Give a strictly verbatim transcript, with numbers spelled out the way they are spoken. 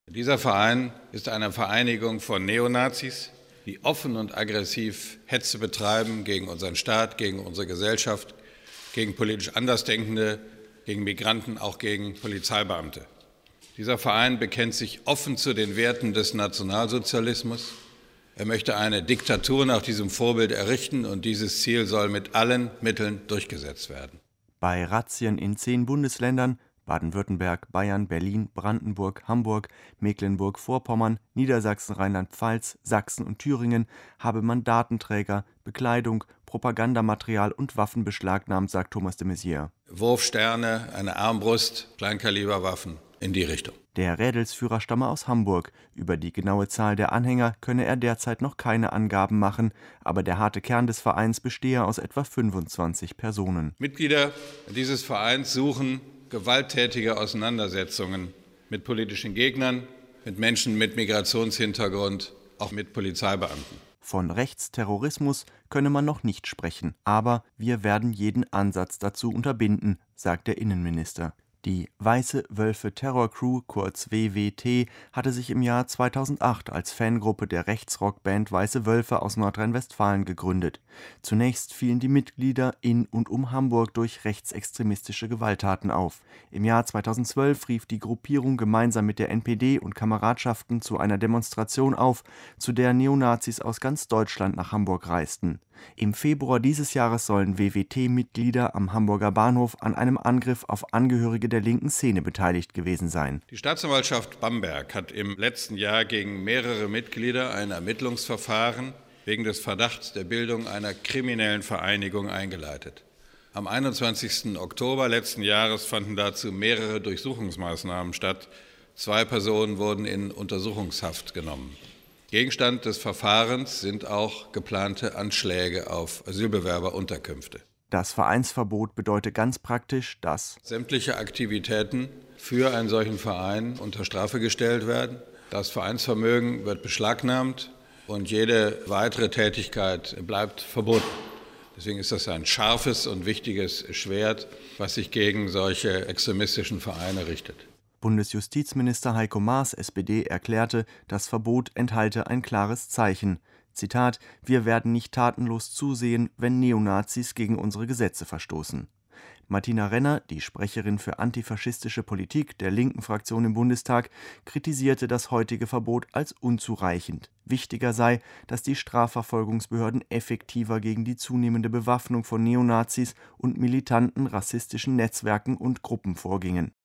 Dieser Verein ist eine Vereinigung von Neonazis, die offen und aggressiv Hetze betreiben gegen unseren Staat, gegen unsere Gesellschaft, gegen politisch Andersdenkende, gegen Migranten, auch gegen Polizeibeamte. Dieser Verein bekennt sich offen zu den Werten des Nationalsozialismus. Er möchte eine Diktatur nach diesem Vorbild errichten, und dieses Ziel soll mit allen Mitteln durchgesetzt werden. Bei Razzien in zehn Bundesländern Baden-Württemberg, Bayern, Berlin, Brandenburg, Hamburg, Mecklenburg-Vorpommern, Niedersachsen, Rheinland-Pfalz, Sachsen und Thüringen habe man Datenträger, Bekleidung, Propagandamaterial und Waffen beschlagnahmt, sagt Thomas de Maizière. Wurfsterne, eine Armbrust, Kleinkaliberwaffen in die Richtung. Der Rädelsführer stamme aus Hamburg. Über die genaue Zahl der Anhänger könne er derzeit noch keine Angaben machen, aber der harte Kern des Vereins bestehe aus etwa fünfundzwanzig Personen. Mitglieder dieses Vereins suchen gewalttätige Auseinandersetzungen mit politischen Gegnern, mit Menschen mit Migrationshintergrund, auch mit Polizeibeamten. Von Rechtsterrorismus könne man noch nicht sprechen, aber wir werden jeden Ansatz dazu unterbinden, sagt der Innenminister. Die Weiße Wölfe Terror Crew, kurz W W T, hatte sich im Jahr zweitausendacht als Fangruppe der Rechtsrockband Weiße Wölfe aus Nordrhein-Westfalen gegründet. Zunächst fielen die Mitglieder in und um Hamburg durch rechtsextremistische Gewalttaten auf. Im Jahr zweitausendzwölf rief die Gruppierung gemeinsam mit der N P D und Kameradschaften zu einer Demonstration auf, zu der Neonazis aus ganz Deutschland nach Hamburg reisten. Im Februar dieses Jahres sollen W W T-Mitglieder am Hamburger Bahnhof an einem Angriff auf Angehörige der linken Szene beteiligt gewesen sein. Die Staatsanwaltschaft Bamberg hat im letzten Jahr gegen mehrere Mitglieder ein Ermittlungsverfahren wegen des Verdachts der Bildung einer kriminellen Vereinigung eingeleitet. Am einundzwanzigsten Oktober letzten Jahres fanden dazu mehrere Durchsuchungsmaßnahmen statt. Zwei Personen wurden in Untersuchungshaft genommen. Gegenstand des Verfahrens sind auch geplante Anschläge auf Asylbewerberunterkünfte. Das Vereinsverbot bedeutet ganz praktisch, dass sämtliche Aktivitäten für einen solchen Verein unter Strafe gestellt werden. Das Vereinsvermögen wird beschlagnahmt und jede weitere Tätigkeit bleibt verboten. Deswegen ist das ein scharfes und wichtiges Schwert, was sich gegen solche extremistischen Vereine richtet. Bundesjustizminister Heiko Maas, S P D, erklärte, das Verbot enthalte ein klares Zeichen. Zitat: Wir werden nicht tatenlos zusehen, wenn Neonazis gegen unsere Gesetze verstoßen. Martina Renner, die Sprecherin für antifaschistische Politik der linken Fraktion im Bundestag, kritisierte das heutige Verbot als unzureichend. Wichtiger sei, dass die Strafverfolgungsbehörden effektiver gegen die zunehmende Bewaffnung von Neonazis und militanten rassistischen Netzwerken und Gruppen vorgingen.